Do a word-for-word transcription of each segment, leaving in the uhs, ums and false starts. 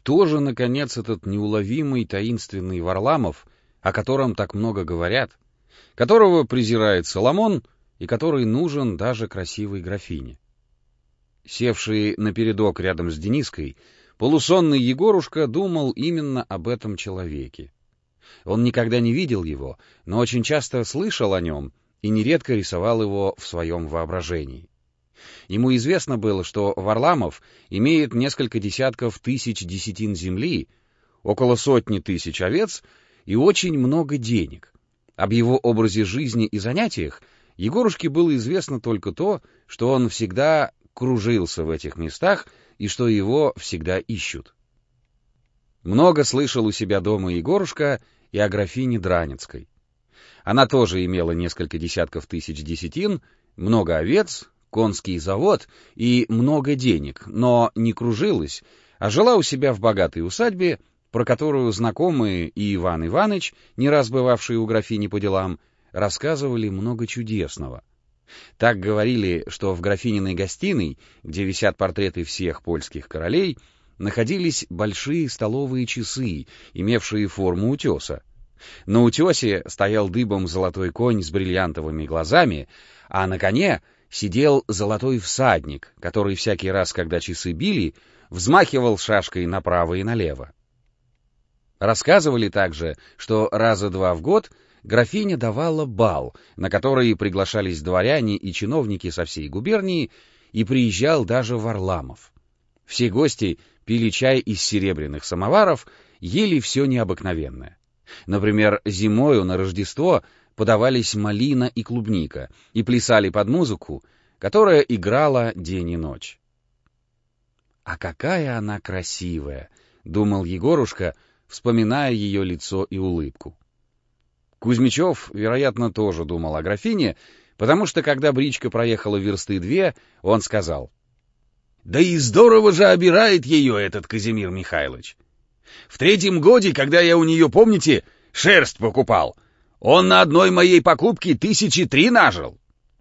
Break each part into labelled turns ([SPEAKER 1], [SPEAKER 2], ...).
[SPEAKER 1] Кто же, наконец, этот неуловимый таинственный Варламов, о котором так много говорят, которого презирает Соломон и который нужен даже красивой графине? Севший напередок рядом с Дениской, полусонный Егорушка думал именно об этом человеке. Он никогда не видел его, но очень часто слышал о нем и нередко рисовал его в своем воображении. Ему известно было, что Варламов имеет несколько десятков тысяч десятин земли, около сотни тысяч овец и очень много денег. Об его образе жизни и занятиях Егорушке было известно только то, что он всегда кружился в этих местах и что его всегда ищут. Много слышал у себя дома Егорушка и о графине Драницкой. Она тоже имела несколько десятков тысяч десятин, много овец, конский завод и много денег, но не кружилась, а жила у себя в богатой усадьбе, про которую знакомые и Иван Иваныч, не раз бывавшие у графини по делам, рассказывали много чудесного. Так говорили, что в графининой гостиной, где висят портреты всех польских королей, находились большие столовые часы, имевшие форму утеса. На утесе стоял дыбом золотой конь с бриллиантовыми глазами, а на коне сидел золотой всадник, который всякий раз, когда часы били, взмахивал шашкой направо и налево. Рассказывали также, что раза два в год графиня давала бал, на который приглашались дворяне и чиновники со всей губернии, и приезжал даже Варламов. Все гости пили чай из серебряных самоваров, ели все необыкновенное. Например, зимою на Рождество подавались малина и клубника и плясали под музыку, которая играла день и ночь. «А какая она красивая!» — думал Егорушка, вспоминая ее лицо и улыбку. Кузьмичев, вероятно, тоже думал о графине, потому что, когда бричка проехала версты две, он сказал: «Да и здорово же обирает ее этот Казимир Михайлович. В третьем годе, когда я у нее, помните, шерсть покупал, он на одной моей покупке тысячи три нажил».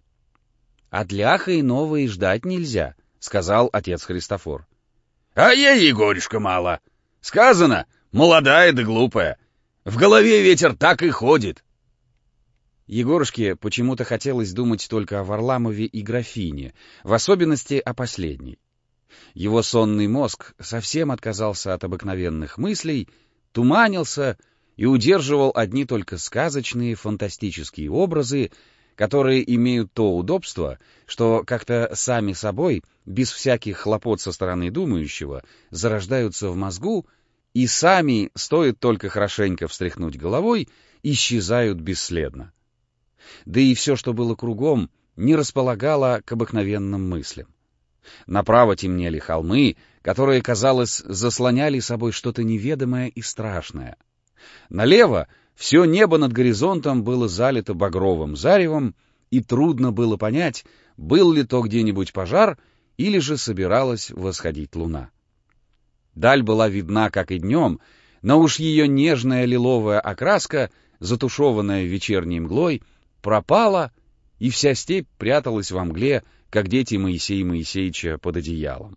[SPEAKER 1] «От ляха иного и ждать нельзя», — сказал отец Христофор. «А ей, Егорюшка, мало. Сказано, молодая да глупая. В голове ветер так и ходит». Егорушке почему-то хотелось думать только о Варламове и графине, в особенности о последней. Его сонный мозг совсем отказался от обыкновенных мыслей, туманился и удерживал одни только сказочные фантастические образы, которые имеют то удобство, что как-то сами собой, без всяких хлопот со стороны думающего, зарождаются в мозгу и сами, стоит только хорошенько встряхнуть головой, исчезают бесследно. Да и все, что было кругом, не располагало к обыкновенным мыслям. Направо темнели холмы, которые, казалось, заслоняли собой что-то неведомое и страшное. Налево все небо над горизонтом было залито багровым заревом, и трудно было понять, был ли то где-нибудь пожар или же собиралась восходить луна. Даль была видна, как и днем, но уж ее нежная лиловая окраска, затушеванная вечерней мглой, пропала, и вся степь пряталась во мгле, как дети Моисея Моисеича под одеялом.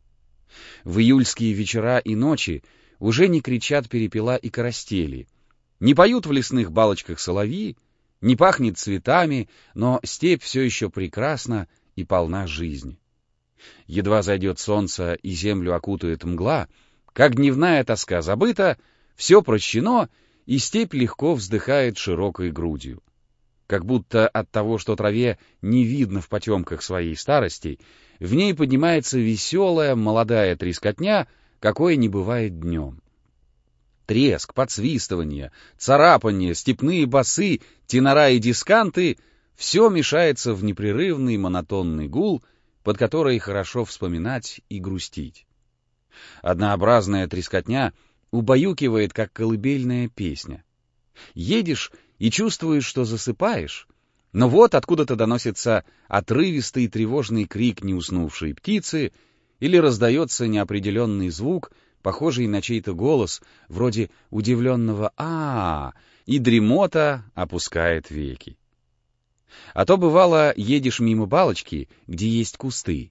[SPEAKER 1] В июльские вечера и ночи уже не кричат перепела и коростели, не поют в лесных балочках соловьи, не пахнет цветами, но степь все еще прекрасна и полна жизни. Едва зайдет солнце и землю окутает мгла, как дневная тоска забыта, все прощено, и степь легко вздыхает широкой грудью. Как будто от того, что траве не видно в потемках своей старости, в ней поднимается веселая молодая трескотня, какой не бывает днем. Треск, подсвистывание, царапанье, степные басы, тенора и дисканты — все мешается в непрерывный монотонный гул, под который хорошо вспоминать и грустить. Однообразная трескотня убаюкивает, как колыбельная песня. Едешь и чувствуешь, что засыпаешь, но вот откуда-то доносится отрывистый тревожный крик неуснувшей птицы или раздается неопределенный звук, похожий на чей-то голос, вроде удивленного «а-а-а», и дремота опускает веки. А то, бывало, едешь мимо балочки, где есть кусты,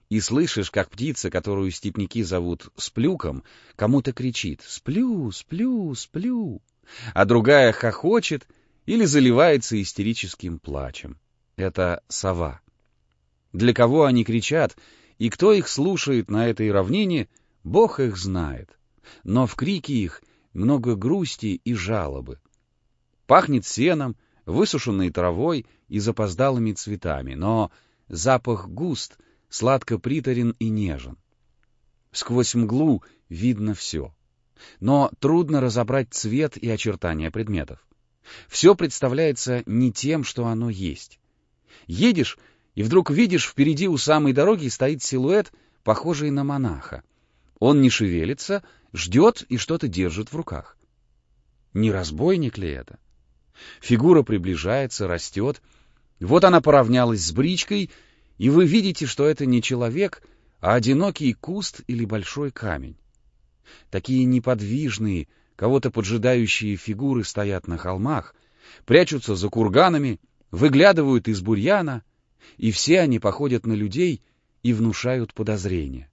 [SPEAKER 1] и слышишь, как птица, которую степняки зовут сплюком, кому-то кричит «сплю, сплю, сплю», а другая хохочет или заливается истерическим плачем. Это сова. Для кого они кричат, и кто их слушает на этой равнине, Бог их знает. Но в крике их много грусти и жалобы. Пахнет сеном, высушенной травой и запоздалыми цветами, но запах густ, сладко приторен и нежен. Сквозь мглу видно все. Но трудно разобрать цвет и очертания предметов. Все представляется не тем, что оно есть. Едешь, и вдруг видишь, впереди у самой дороги стоит силуэт, похожий на монаха. Он не шевелится, ждет и что-то держит в руках. Не разбойник ли это? Фигура приближается, растет. Вот она поравнялась с бричкой, и вы видите, что это не человек, а одинокий куст или большой камень. Такие неподвижные, кого-то поджидающие фигуры стоят на холмах, прячутся за курганами, выглядывают из бурьяна, и все они походят на людей и внушают подозрения.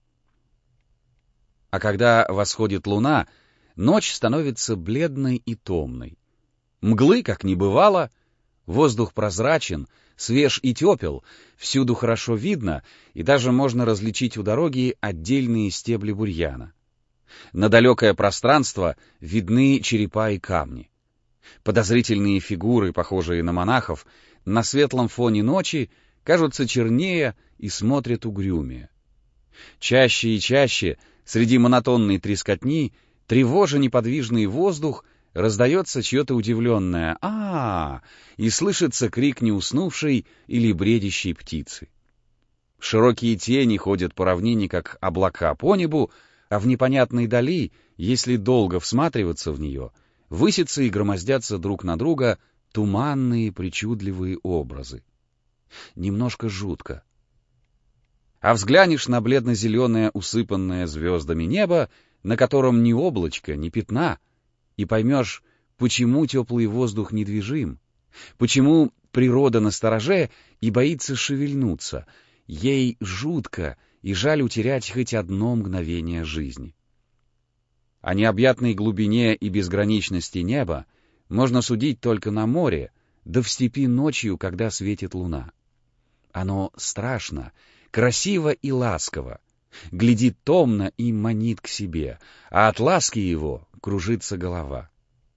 [SPEAKER 1] А когда восходит луна, ночь становится бледной и томной. Мглы, как не бывало, воздух прозрачен, свеж и тепел, всюду хорошо видно, и даже можно различить у дороги отдельные стебли бурьяна. На далекое пространство видны черепа и камни. Подозрительные фигуры, похожие на монахов, на светлом фоне ночи кажутся чернее и смотрят угрюмее. Чаще и чаще среди монотонной трескотни, тревожа неподвижный воздух, раздается чье-то удивленное «А-а-а!» и слышится крик неуснувшей или бредящей птицы. Широкие тени ходят по равнине, как облака по небу, а в непонятной дали, если долго всматриваться в нее, высятся и громоздятся друг на друга туманные причудливые образы. Немножко жутко. А взглянешь на бледно-зеленое, усыпанное звездами небо, на котором ни облачка, ни пятна, и поймешь, почему теплый воздух недвижим, почему природа настороже и боится шевельнуться, ей жутко и жаль утерять хоть одно мгновение жизни. О необъятной глубине и безграничности неба можно судить только на море, да в степи ночью, когда светит луна. Оно страшно, красиво и ласково, глядит томно и манит к себе, а от ласки его кружится голова.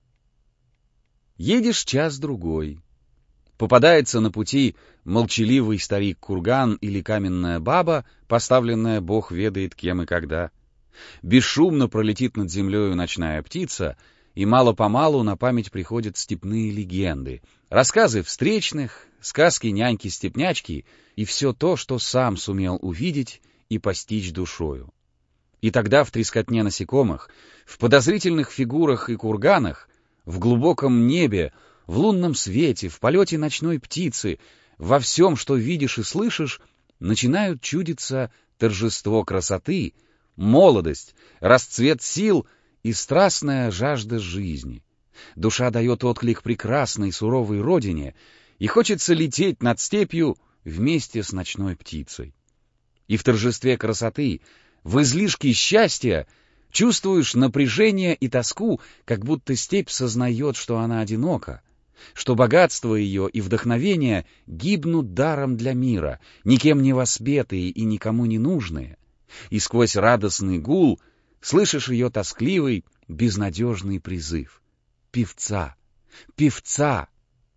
[SPEAKER 1] Едешь час-другой. Попадается на пути молчаливый старик-курган или каменная баба, поставленная бог ведает кем и когда. Бесшумно пролетит над землею ночная птица, и мало-помалу на память приходят степные легенды, рассказы встречных, сказки няньки-степнячки и все то, что сам сумел увидеть и постичь душою. И тогда в трескотне насекомых, в подозрительных фигурах и курганах, в глубоком небе, в лунном свете, в полете ночной птицы, во всем, что видишь и слышишь, начинают чудиться торжество красоты, молодость, расцвет сил и страстная жажда жизни. Душа дает отклик прекрасной суровой родине, и хочется лететь над степью вместе с ночной птицей. И в торжестве красоты, в излишке счастья, чувствуешь напряжение и тоску, как будто степь сознает, что она одинока, что богатство ее и вдохновение гибнут даром для мира, никем не воспетые и никому не нужные, и сквозь радостный гул слышишь ее тоскливый, безнадежный призыв. Певца! Певца!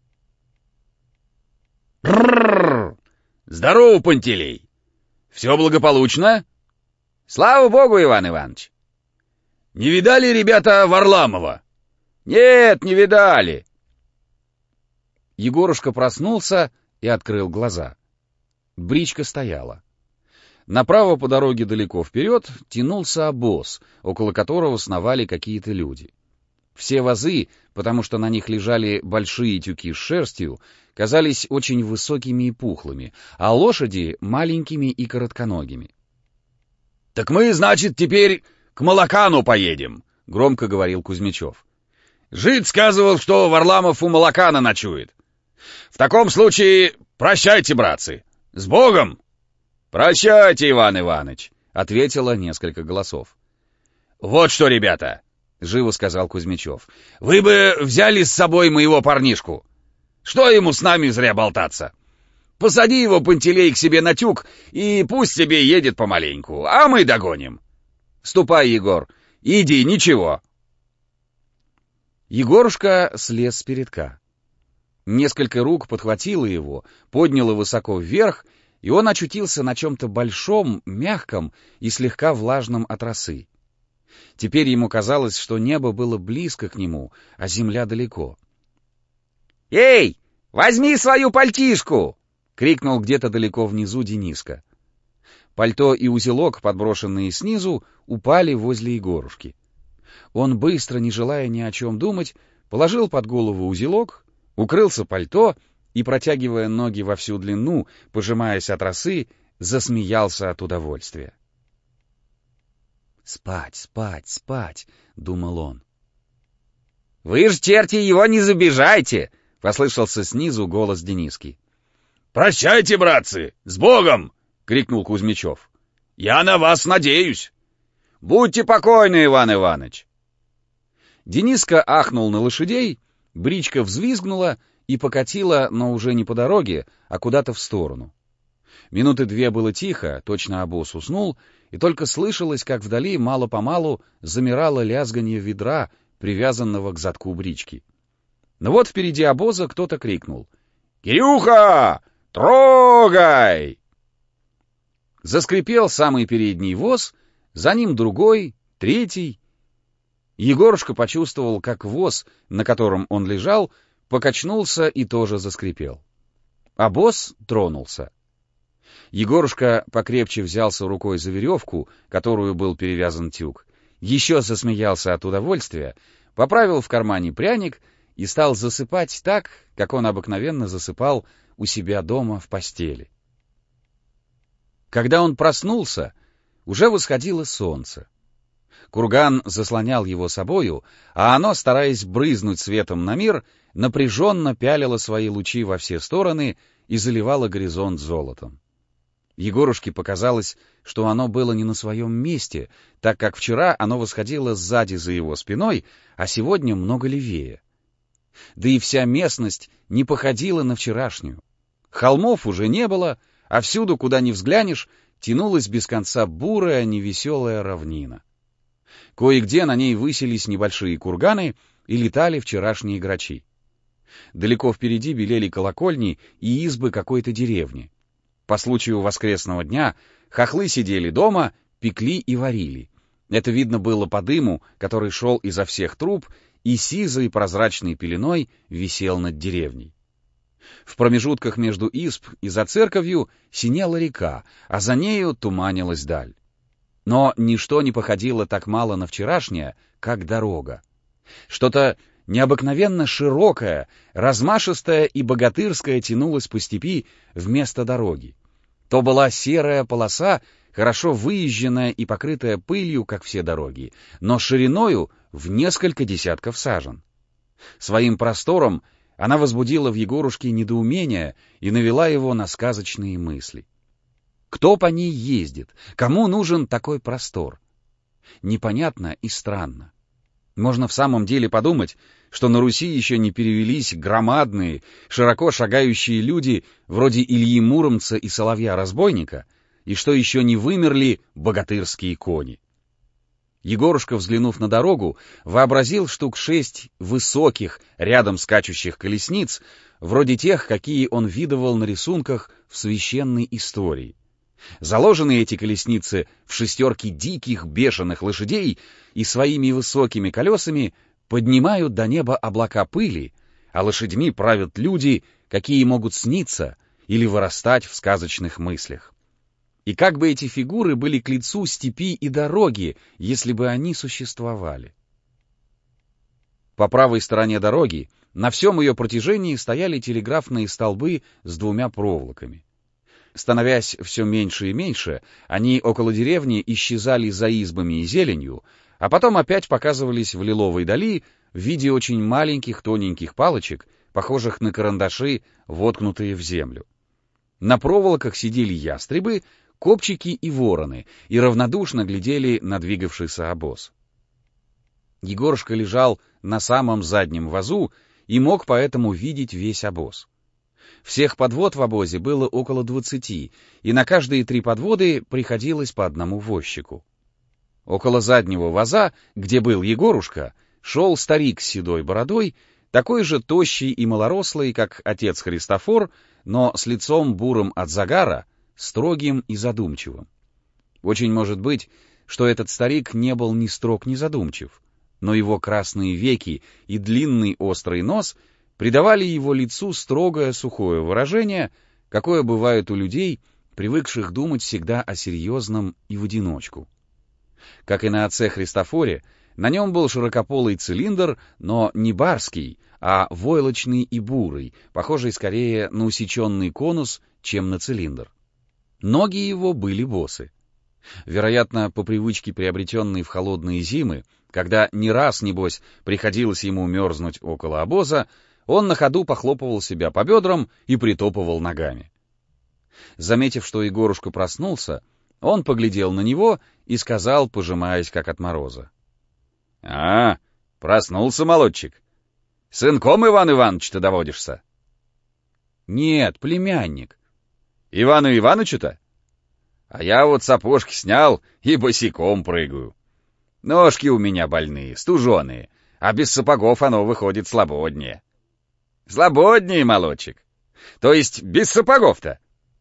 [SPEAKER 2] Рррррр! Здорово, Пантелей! Все благополучно?
[SPEAKER 1] Слава богу, Иван Иванович!
[SPEAKER 2] Не видали, ребята, Варламова?
[SPEAKER 1] Нет, не видали. Егорушка проснулся и открыл глаза. Бричка стояла. Направо по дороге далеко вперед тянулся обоз, около которого сновали какие-то люди. Все возы, потому что на них лежали большие тюки с шерстью, казались очень высокими и пухлыми, а лошади — маленькими и коротконогими.
[SPEAKER 2] — Так мы, значит, теперь к Молокану поедем, — громко говорил Кузьмичев. — Жид сказывал, что Варламов у Молокана ночует. В таком случае прощайте, братцы. С Богом! «Прощайте, Иван Иваныч», — ответило несколько голосов. «Вот что, ребята», — живо сказал Кузьмичев, — «вы бы взяли с собой моего парнишку. Что ему с нами зря болтаться? Посади его, Пантелей, к себе на тюк, и пусть себе едет помаленьку, а мы догоним. Ступай, Егор, иди, ничего».
[SPEAKER 1] Егорушка слез с передка. Несколько рук подхватило его, подняло высоко вверх, и он очутился на чем-то большом, мягком и слегка влажном от росы. Теперь ему казалось, что небо было близко к нему, а земля далеко.
[SPEAKER 2] «Эй, возьми свою пальтишку!» — крикнул где-то далеко внизу Дениска.
[SPEAKER 1] Пальто и узелок, подброшенные снизу, упали возле Егорушки. Он быстро, не желая ни о чем думать, положил под голову узелок, укрылся пальто и, протягивая ноги во всю длину, пожимаясь от росы, засмеялся от удовольствия. «Спать, спать, спать!» — думал он.
[SPEAKER 2] «Вы ж, черти, его не забежайте!» — послышался снизу голос Дениски. «Прощайте, братцы! С Богом!» — крикнул Кузьмичев. «Я на вас надеюсь! Будьте покойны, Иван Иваныч!»
[SPEAKER 1] Дениска ахнул на лошадей, бричка взвизгнула и покатила, но уже не по дороге, а куда-то в сторону. Минуты две было тихо, точно обоз уснул, и только слышалось, как вдали мало-помалу замирало лязганье ведра, привязанного к задку брички. Но вот впереди обоза кто-то крикнул: «Кирюха, трогай!» Заскрипел самый передний воз, за ним другой, третий. Егорушка почувствовал, как воз, на котором он лежал, покачнулся и тоже заскрипел. Обоз тронулся. Егорушка покрепче взялся рукой за веревку, которую был перевязан тюк, еще засмеялся от удовольствия, поправил в кармане пряник и стал засыпать так, как он обыкновенно засыпал у себя дома в постели. Когда он проснулся, уже восходило солнце. Курган заслонял его собою, а оно, стараясь брызнуть светом на мир, напряженно пялило свои лучи во все стороны и заливало горизонт золотом. Егорушке показалось, что оно было не на своем месте, так как вчера оно восходило сзади за его спиной, а сегодня много левее. Да и вся местность не походила на вчерашнюю. Холмов уже не было, а всюду, куда ни взглянешь, тянулась без конца бурая, невеселая равнина. Кое-где на ней высились небольшие курганы и летали вчерашние грачи. Далеко впереди белели колокольни и избы какой-то деревни. По случаю воскресного дня хохлы сидели дома, пекли и варили. Это видно было по дыму, который шел изо всех труб и сизой прозрачной пеленой висел над деревней. В промежутках между изб и за церковью синела река, а за нею туманилась даль. Но ничто не походило так мало на вчерашнее, как дорога. Что-то необыкновенно широкое, размашистое и богатырское тянулось по степи вместо дороги. То была серая полоса, хорошо выезженная и покрытая пылью, как все дороги, но шириною в несколько десятков сажен. Своим простором она возбудила в Егорушке недоумение и навела его на сказочные мысли. Кто по ней ездит? Кому нужен такой простор? Непонятно и странно. Можно в самом деле подумать, что на Руси еще не перевелись громадные, широко шагающие люди вроде Ильи Муромца и Соловья-разбойника, и что еще не вымерли богатырские кони. Егорушка, взглянув на дорогу, вообразил штук шесть высоких, рядом скачущих колесниц, вроде тех, какие он видывал на рисунках в священной истории. Заложены эти колесницы в шестерки диких, бешеных лошадей и своими высокими колесами поднимают до неба облака пыли, а лошадьми правят люди, какие могут сниться или вырастать в сказочных мыслях. И как бы эти фигуры были к лицу степи и дороги, если бы они существовали. По правой стороне дороги на всем ее протяжении стояли телеграфные столбы с двумя проволоками. Становясь все меньше и меньше, они около деревни исчезали за избами и зеленью, а потом опять показывались в лиловой дали в виде очень маленьких тоненьких палочек, похожих на карандаши, воткнутые в землю. На проволоках сидели ястребы, копчики и вороны, и равнодушно глядели на двигавшийся обоз. Егорушка лежал на самом заднем вазу и мог поэтому видеть весь обоз. Всех подвод в обозе было около двадцати, и на каждые три подводы приходилось по одному возчику. Около заднего ваза, где был Егорушка, шел старик с седой бородой, такой же тощий и малорослый, как отец Христофор, но с лицом бурым от загара, строгим и задумчивым. Очень может быть, что этот старик не был ни строг, ни задумчив, но его красные веки и длинный острый нос придавали его лицу строгое сухое выражение, какое бывает у людей, привыкших думать всегда о серьезном и в одиночку. Как и на отце Христофоре, на нем был широкополый цилиндр, но не барский, а войлочный и бурый, похожий скорее на усеченный конус, чем на цилиндр. Ноги его были босы. Вероятно, по привычке, приобретенной в холодные зимы, когда не раз, небось, приходилось ему мерзнуть около обоза, он на ходу похлопывал себя по бедрам и притопывал ногами. Заметив, что Егорушка проснулся, он поглядел на него и сказал, пожимаясь как от мороза: — А, проснулся, молодчик. Сынком Иван Иванович-то доводишься? — Нет, племянник. — Ивану Иванычу-то? А я вот сапожки снял и босиком прыгаю. Ножки у меня больные, стуженые, а без сапогов оно выходит слободнее. — Слободнее, молодчик. То есть без сапогов-то?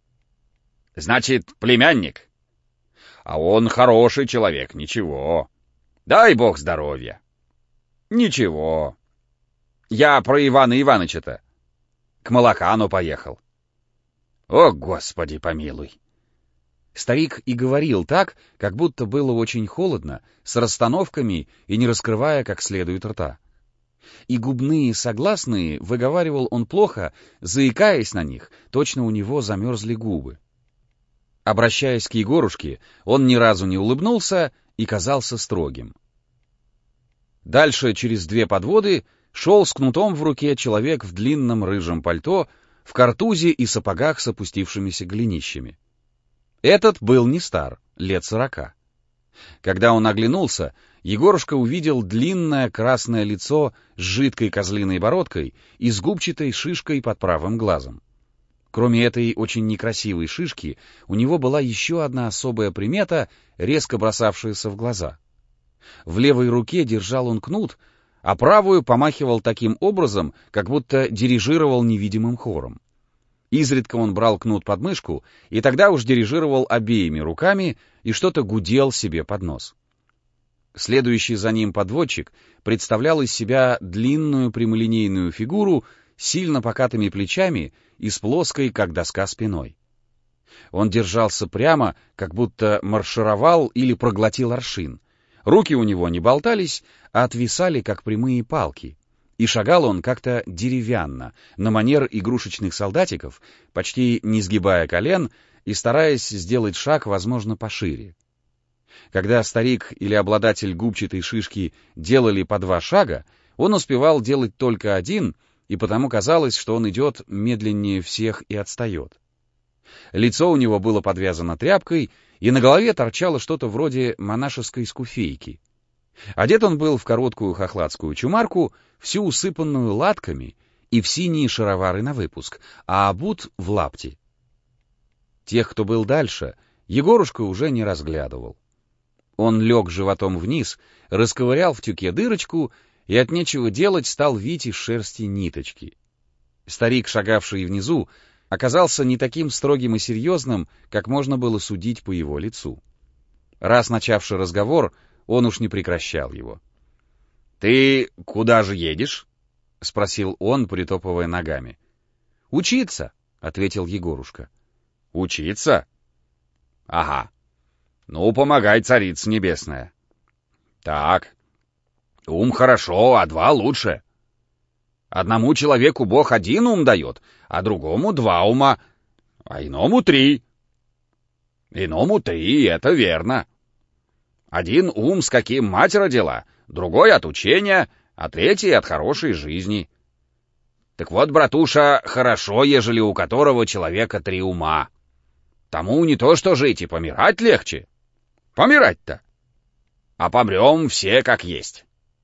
[SPEAKER 1] — Значит, племянник. А он хороший человек, ничего. Дай бог здоровья. Ничего. Я про Ивана Иваныча-то. К молокану поехал. О, Господи помилуй. Старик и говорил так, как будто было очень холодно, с расстановками и не раскрывая как следует рта. И губные согласные выговаривал он плохо, заикаясь на них, точно у него замерзли губы. Обращаясь к Егорушке, он ни разу не улыбнулся и казался строгим. Дальше, через две подводы, шел с кнутом в руке человек в длинном рыжем пальто, в картузе и сапогах с опустившимися голенищами. Этот был не стар, лет сорока. Когда он оглянулся, Егорушка увидел длинное красное лицо с жидкой козлиной бородкой и с губчатой шишкой под правым глазом. Кроме этой очень некрасивой шишки, у него была еще одна особая примета, резко бросавшаяся в глаза. В левой руке держал он кнут, а правую помахивал таким образом, как будто дирижировал невидимым хором. Изредка он брал кнут под мышку, и тогда уж дирижировал обеими руками и что-то гудел себе под нос. Следующий за ним подводчик представлял из себя длинную прямолинейную фигуру с сильно покатыми плечами и с плоской, как доска, спиной. Он держался прямо, как будто маршировал или проглотил аршин. Руки у него не болтались, а отвисали, как прямые палки, и шагал он как-то деревянно, на манер игрушечных солдатиков, почти не сгибая колен и стараясь сделать шаг, возможно, пошире. Когда старик или обладатель губчатой шишки делали по два шага, он успевал делать только один, и потому казалось, что он идет медленнее всех и отстает. Лицо у него было подвязано тряпкой, и на голове торчало что-то вроде монашеской скуфейки. Одет он был в короткую хохладскую чумарку, всю усыпанную латками и в синие шаровары на выпуск, а обут в лапти. Тех, кто был дальше, Егорушка уже не разглядывал. Он лег животом вниз, расковырял в тюке дырочку и от нечего делать стал вить из шерсти ниточки. Старик, шагавший внизу, оказался не таким строгим и серьезным, как можно было судить по его лицу. Раз начавший разговор, он уж не прекращал его. — Ты куда же едешь? — спросил он, притопывая ногами. — Учиться, — ответил Егорушка. — Учиться? — Ага. Ну, помогай, царица небесная. — Так. Ум хорошо, а два лучше. Одному человеку Бог один ум дает, а другому два ума, а иному три. Иному три, это верно. Один ум, с каким мать родила, другой от учения, а третий от хорошей жизни. Так вот, братуша, хорошо, ежели у которого человека три ума.
[SPEAKER 2] Тому не то что жить, и помирать легче. Помирать-то. А помрем все как есть.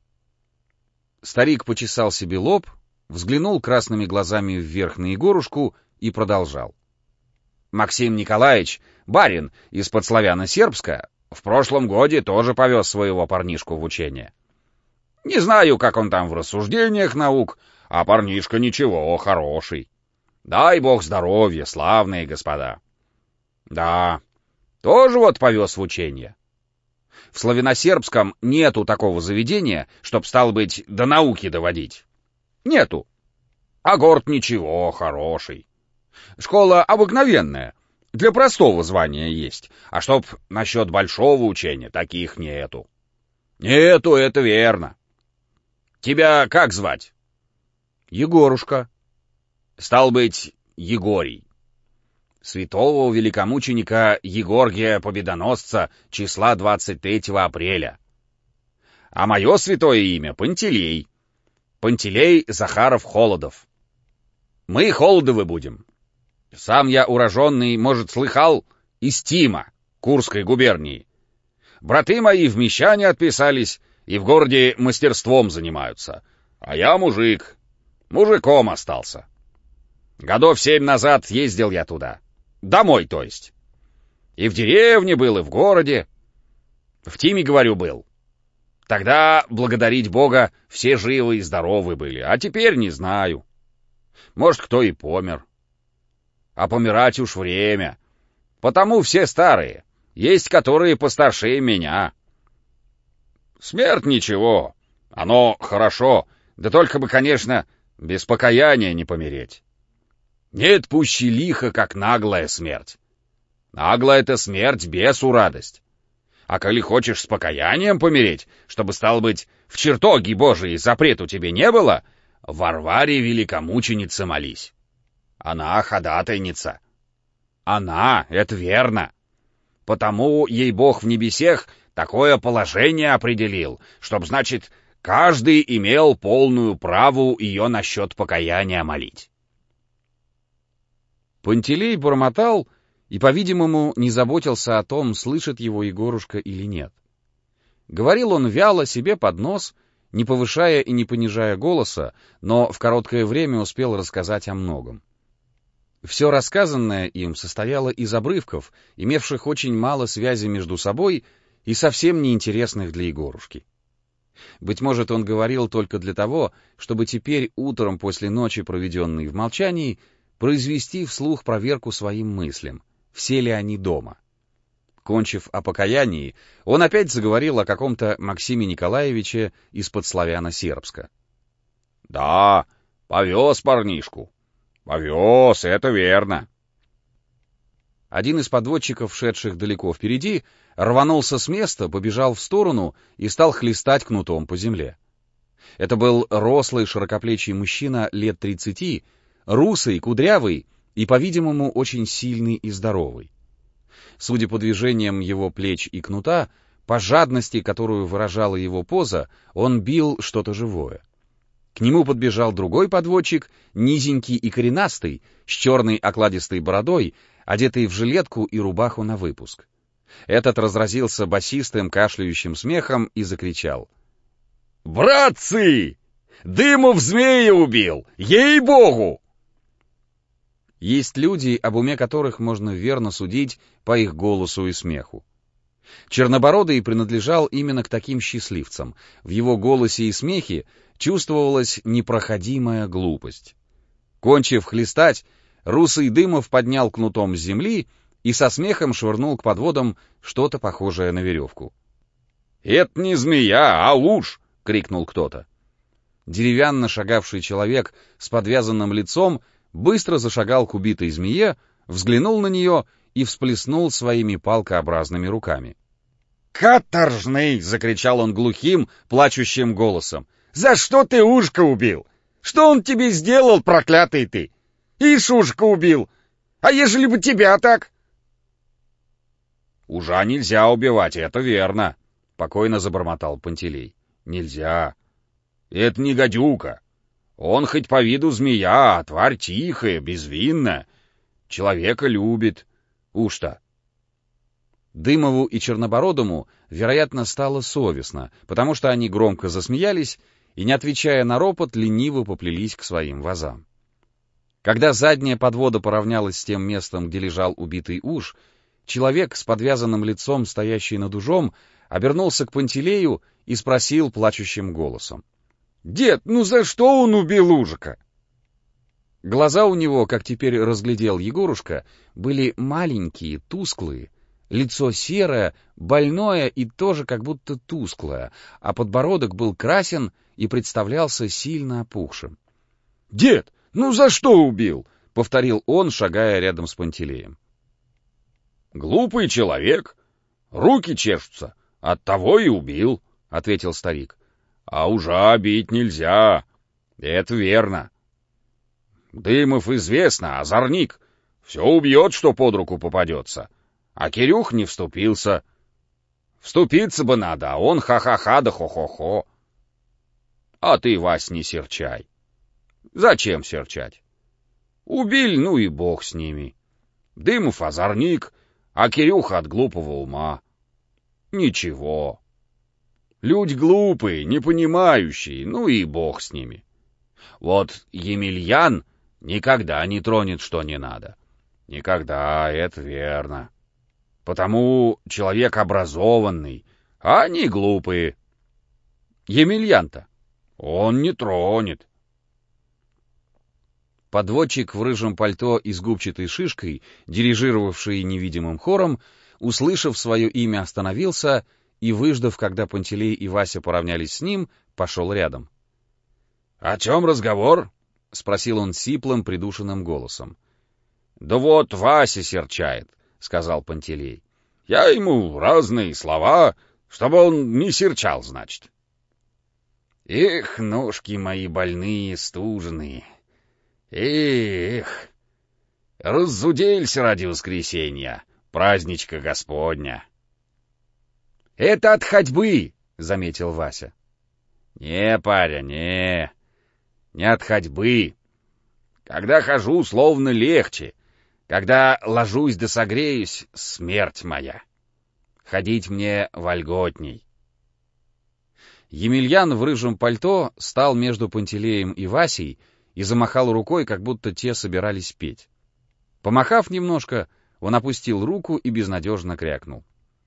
[SPEAKER 1] Старик почесал себе лоб, взглянул красными глазами вверх на Егорушку и продолжал.
[SPEAKER 2] Максим Николаевич, барин из-под Славяно-Сербска, в прошлом годе тоже повез своего парнишку в учение. Не знаю, как он там в рассуждениях наук, а парнишка ничего, хороший. Дай бог здоровья, славные господа. Да, тоже вот повез в учение. В Славяно-Сербском нету такого заведения, чтоб, стал быть, до науки доводить. Нету. А город ничего, хороший. Школа обыкновенная, для простого звания есть, а чтоб насчет большого учения, таких нету. Нету, это верно. Тебя как звать?
[SPEAKER 1] Егорушка.
[SPEAKER 2] Стал быть, Егорий. Святого великомученика Егоргия Победоносца числа двадцать третьего апреля. А мое святое имя Пантелей. Пантелей Захаров-Холодов. Мы Холодовы будем. Сам я уроженный, может, слыхал, из Тима, Курской губернии. Браты мои в мещане отписались и в городе мастерством занимаются. А я мужик, мужиком остался. Годов семь назад ездил я туда. Домой, то есть. И в деревне был, и в городе. В Тиме, говорю, был. Тогда, благодарить Бога, все живы и здоровы были, а теперь не знаю. Может, кто и помер. А помирать уж время. Потому все старые. Есть, которые постарше меня. Смерть ничего. Оно хорошо. Да только бы, конечно, без покаяния не помереть. Нет пуще лиха, как наглая смерть. Наглая — это смерть, бесу радость. А коли хочешь с покаянием помереть, чтобы, стал быть, в чертоге Божией запрету тебе не было, Варваре великомученице молись. Она ходатайница. Она, это верно. Потому ей Бог в небесех такое положение определил, чтоб, значит, каждый имел полную праву ее насчет покаяния молить.
[SPEAKER 1] Пантелей бормотал и, по-видимому, не заботился о том, слышит его Егорушка или нет. Говорил он вяло себе под нос, не повышая и не понижая голоса, но в короткое время успел рассказать о многом. Все рассказанное им состояло из обрывков, имевших очень мало связи между собой и совсем неинтересных для Егорушки. Быть может, он говорил только для того, чтобы теперь утром после ночи, проведенной в молчании, произвести вслух проверку своим мыслям, все ли они дома. Кончив о покаянии, он опять заговорил о каком-то Максиме Николаевиче из-под Славяно-Сербска. — Да, повез парнишку. Повез, это верно. Один из подводчиков, шедших далеко впереди, рванулся с места, побежал в сторону и стал хлестать кнутом по земле. Это был рослый широкоплечий мужчина лет тридцати, русый, кудрявый и, по-видимому, очень сильный и здоровый. Судя по движениям его плеч и кнута, по жадности, которую выражала его поза, он бил что-то живое. К нему подбежал другой подводчик, низенький и коренастый, с черной окладистой бородой, одетый в жилетку и рубаху на выпуск. Этот разразился басистым кашляющим смехом и закричал: «Братцы! Дымов змея убил! Ей-богу!» Есть люди, об уме которых можно верно судить по их голосу и смеху. Чернобородый принадлежал именно к таким счастливцам. В его голосе и смехе чувствовалась непроходимая глупость. Кончив хлестать, русый Дымов поднял кнутом с земли и со смехом швырнул к подводам что-то похожее на веревку. «Это не змея, а уж!» — крикнул кто-то. Деревянно шагавший человек с подвязанным лицом быстро зашагал к убитой змее, взглянул на нее и всплеснул своими палкообразными руками. «Каторжный!» — закричал он глухим, плачущим голосом. «За что ты ушко убил? Что он тебе сделал, проклятый ты? Ишь, ушко убил! А ежели бы тебя так?» «Ужа нельзя убивать, это верно», — покойно забормотал Пантелей. «Нельзя. Это не гадюка. Он хоть по виду змея, а тварь тихая, безвинная. Человека любит.
[SPEAKER 2] Уж-то.
[SPEAKER 1] Дымову и Чернобородому, вероятно, стало совестно, потому что они громко засмеялись и, не отвечая на ропот, лениво поплелись к своим вазам. Когда задняя подвода поравнялась с тем местом, где лежал убитый уж, человек с подвязанным лицом, стоящий над ужом, обернулся к Пантелею и спросил плачущим голосом: «Дед, ну за что он убил ужика?» Глаза у него, как теперь разглядел Егорушка, были маленькие, тусклые, лицо серое, больное и тоже как будто тусклое, а подбородок был красен и представлялся сильно опухшим. «Дед, ну за что убил?» — повторил он, шагая рядом с Пантелеем.
[SPEAKER 2] «Глупый человек. Руки чешутся. Оттого и убил», — ответил старик. «А ужа бить нельзя. Это верно. Дымов известно, озорник. Все убьет, что под руку попадется. А Кирюх не вступился. Вступиться бы надо, а он ха-ха-ха да хо-хо-хо. А ты, Вась, не серчай. Зачем серчать? Убили, ну и бог с ними. Дымов озорник, а Кирюха от глупого ума. Ничего. Люди глупые, не понимающие, ну и бог с ними. Вот Емельян никогда не тронет, что не надо. Никогда, это верно. Потому человек образованный, а они глупые. Емельян-то он не тронет.
[SPEAKER 1] Подводчик в рыжем пальто и с губчатой шишкой, дирижировавший невидимым хором, услышав свое имя, остановился и, выждав, когда Пантелей и Вася поравнялись с ним, пошел рядом.
[SPEAKER 2] — О чем разговор?
[SPEAKER 1] — спросил он сиплым, придушенным голосом.
[SPEAKER 2] — Да вот Вася серчает, — сказал Пантелей. — Я ему разные слова, чтобы он не серчал, значит. — Эх, ножки мои больные, стуженные. Эх, раззуделься ради воскресенья, праздничка Господня. — Это от ходьбы, — заметил Вася. — Не, паря, не, не от ходьбы. Когда хожу, словно легче. Когда ложусь да согреюсь, смерть моя. Ходить мне вольготней.
[SPEAKER 1] Емельян в рыжем пальто стал между Пантелеем и Васей и замахал рукой, как будто те собирались петь. Помахав немножко, он опустил руку и безнадежно крякнул.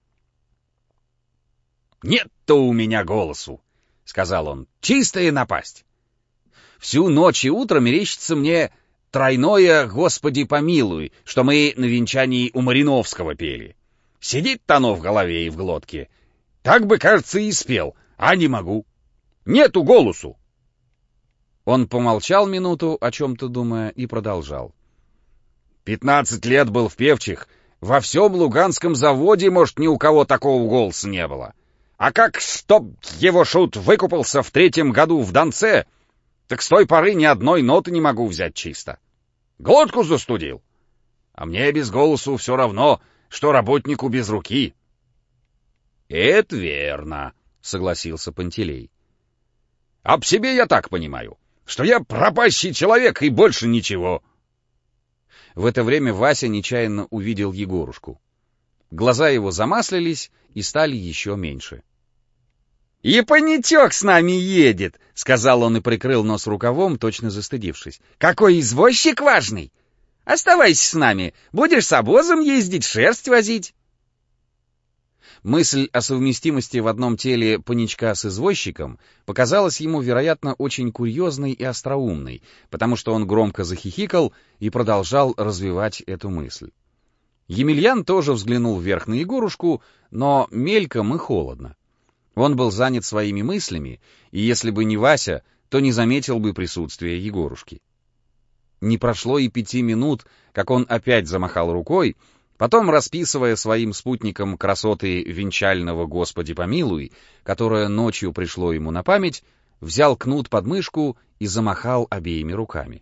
[SPEAKER 2] — Нет-то у меня голосу, — сказал он, — чистая напасть. Всю ночь и утро мерещится мне тройное «Господи помилуй», что мы на венчании у Мариновского пели. Сидит оно в голове и в глотке. Так бы, кажется, и спел, а не могу. Нету голосу.
[SPEAKER 1] Он помолчал минуту, о чем-то думая, и продолжал.
[SPEAKER 2] Пятнадцать лет был в певчих, во всем Луганском заводе, может, ни у кого такого голоса не было. А как, чтоб его шут выкупался в третьем году в Донце, так с той поры ни одной ноты не могу взять чисто. Глотку застудил. А мне без голосу все равно, что работнику без руки. — Это верно, — согласился Пантелей. — Об себе я так понимаю, что я пропащий человек и больше ничего.
[SPEAKER 1] В это время Вася нечаянно увидел Егорушку. Глаза его замаслились и стали еще меньше. —
[SPEAKER 3] «Японячок с нами едет», — сказал он и прикрыл нос рукавом, точно застыдившись. «Какой извозчик важный! Оставайся с нами, будешь с обозом ездить, шерсть возить».
[SPEAKER 1] Мысль о совместимости в одном теле паничка с извозчиком показалась ему, вероятно, очень курьезной и остроумной, потому что он громко захихикал и продолжал развивать эту мысль. Емельян тоже взглянул вверх на Егорушку, но мельком и холодно. Он был занят своими мыслями, и если бы не Вася, то не заметил бы присутствия Егорушки. Не прошло и пяти минут, как он опять замахал рукой, потом, расписывая своим спутникам красоты венчального «Господи помилуй», которое ночью пришло ему на память, взял кнут под мышку и замахал обеими руками.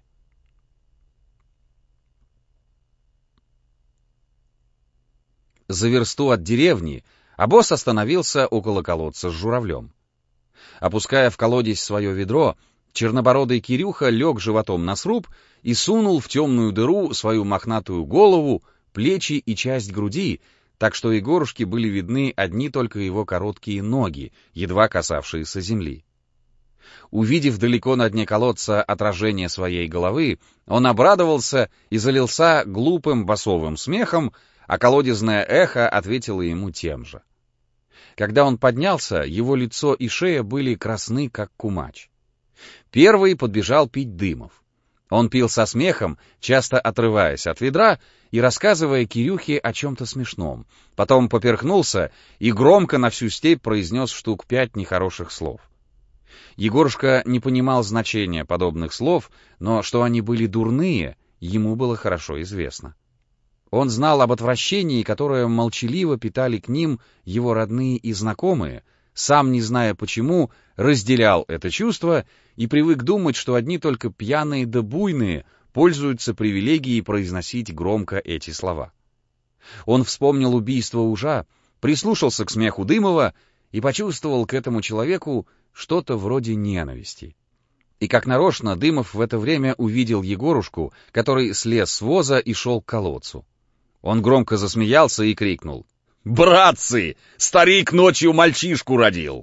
[SPEAKER 1] За версту от деревни обоз остановился около колодца с журавлем. Опуская в колодец свое ведро, чернобородый Кирюха лег животом на сруб и сунул в темную дыру свою мохнатую голову, плечи и часть груди, так что Егорушке были видны одни только его короткие ноги, едва касавшиеся земли. Увидев далеко на дне колодца отражение своей головы, он обрадовался и залился глупым басовым смехом, а колодезное эхо ответило ему тем же. Когда он поднялся, его лицо и шея были красны, как кумач. Первый подбежал пить Дымов. Он пил со смехом, часто отрываясь от ведра и рассказывая Кирюхе о чем-то смешном. Потом поперхнулся и громко на всю степь произнес штук пять нехороших слов. Егорушка не понимал значения подобных слов, но что они были дурные, ему было хорошо известно. Он знал об отвращении, которое молчаливо питали к ним его родные и знакомые, сам, не зная почему, разделял это чувство и привык думать, что одни только пьяные да буйные пользуются привилегией произносить громко эти слова. Он вспомнил убийство ужа, прислушался к смеху Дымова и почувствовал к этому человеку что-то вроде ненависти. И как нарочно Дымов в это время увидел Егорушку, который слез с воза и шел к колодцу. Он громко засмеялся и крикнул: «Братцы! Старик ночью мальчишку родил!»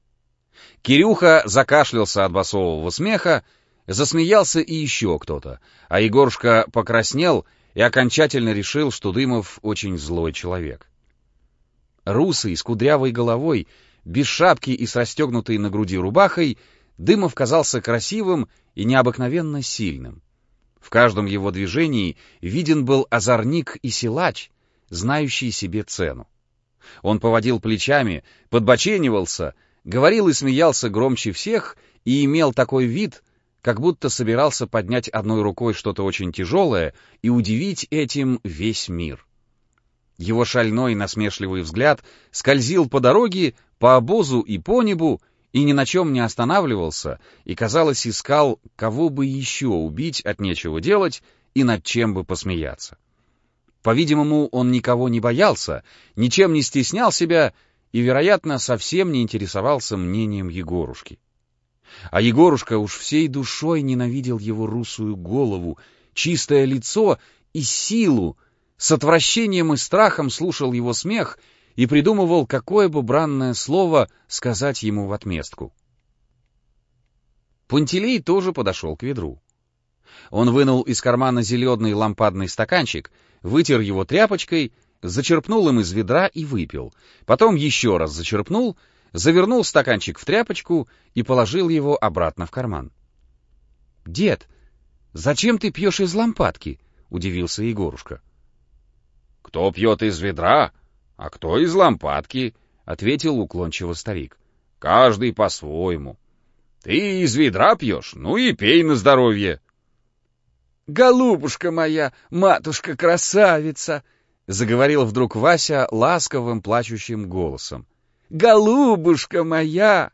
[SPEAKER 1] Кирюха закашлялся от басового смеха, засмеялся и еще кто-то, а Егорушка покраснел и окончательно решил, что Дымов очень злой человек. Русый, с кудрявой головой, без шапки и с расстегнутой на груди рубахой, Дымов казался красивым и необыкновенно сильным. В каждом его движении виден был озорник и силач, знающий себе цену. Он поводил плечами, подбоченивался, говорил и смеялся громче всех и имел такой вид, как будто собирался поднять одной рукой что-то очень тяжелое и удивить этим весь мир. Его шальной насмешливый взгляд скользил по дороге, по обозу и по небу, и ни на чем не останавливался, и, казалось, искал, кого бы еще убить от нечего делать и над чем бы посмеяться. По-видимому, он никого не боялся, ничем не стеснял себя и, вероятно, совсем не интересовался мнением Егорушки. А Егорушка уж всей душой ненавидел его русую голову, чистое лицо и силу, с отвращением и страхом слушал его смех и придумывал, какое бы бранное слово сказать ему в отместку. Пантелей тоже подошел к ведру. Он вынул из кармана зеленый лампадный стаканчик, вытер его тряпочкой, зачерпнул им из ведра и выпил. Потом еще раз зачерпнул, завернул стаканчик в тряпочку и положил его обратно в карман. — Дед, зачем ты пьешь из лампадки? — удивился Егорушка. — Кто пьет из ведра, а кто из лампадки, — ответил уклончиво старик. — Каждый по-своему. Ты из ведра пьешь, ну и пей на здоровье. — Голубушка моя, матушка-красавица! — заговорил вдруг Вася ласковым плачущим голосом. — Голубушка моя!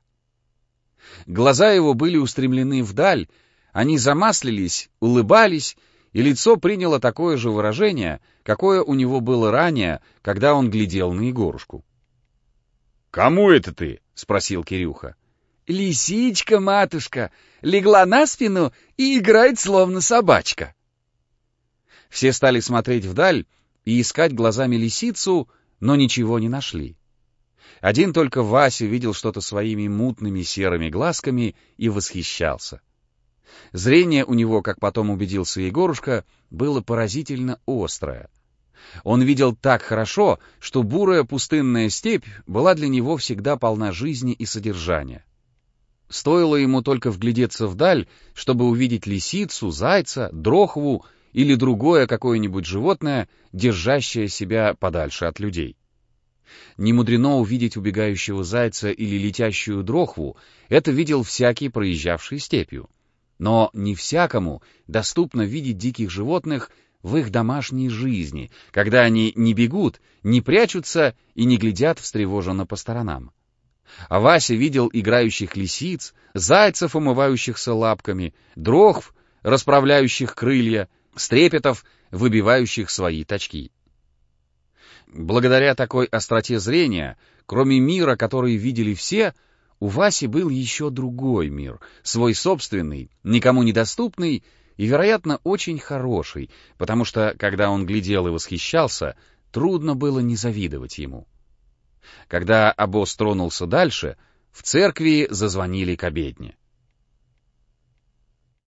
[SPEAKER 1] Глаза его были устремлены вдаль, они замаслились, улыбались, и лицо приняло такое же выражение, какое у него было ранее, когда он глядел на Егорушку. — Кому это ты? — спросил Кирюха. — Лисичка, матушка, легла на спину и играет, словно собачка. Все стали смотреть вдаль и искать глазами лисицу, но ничего не нашли. Один только Вася видел что-то своими мутными серыми глазками и восхищался. Зрение у него, как потом убедился Егорушка, было поразительно острое. Он видел так хорошо, что бурая пустынная степь была для него всегда полна жизни и содержания. Стоило ему только вглядеться вдаль, чтобы увидеть лисицу, зайца, дрохву или другое какое-нибудь животное, держащее себя подальше от людей. Немудрено увидеть убегающего зайца или летящую дрохву, это видел всякий проезжавший степью. Но не всякому доступно видеть диких животных в их домашней жизни, когда они не бегут, не прячутся и не глядят встревоженно по сторонам. А Вася видел играющих лисиц, зайцев, умывающихся лапками, дрохв, расправляющих крылья, стрепетов, выбивающих свои точки. Благодаря такой остроте зрения, кроме мира, который видели все, у Васи был еще другой мир, свой собственный, никому недоступный, и, вероятно, очень хороший, потому что, когда он глядел и восхищался, трудно было не завидовать ему. Когда обоз тронулся дальше, в церкви зазвонили к обедне.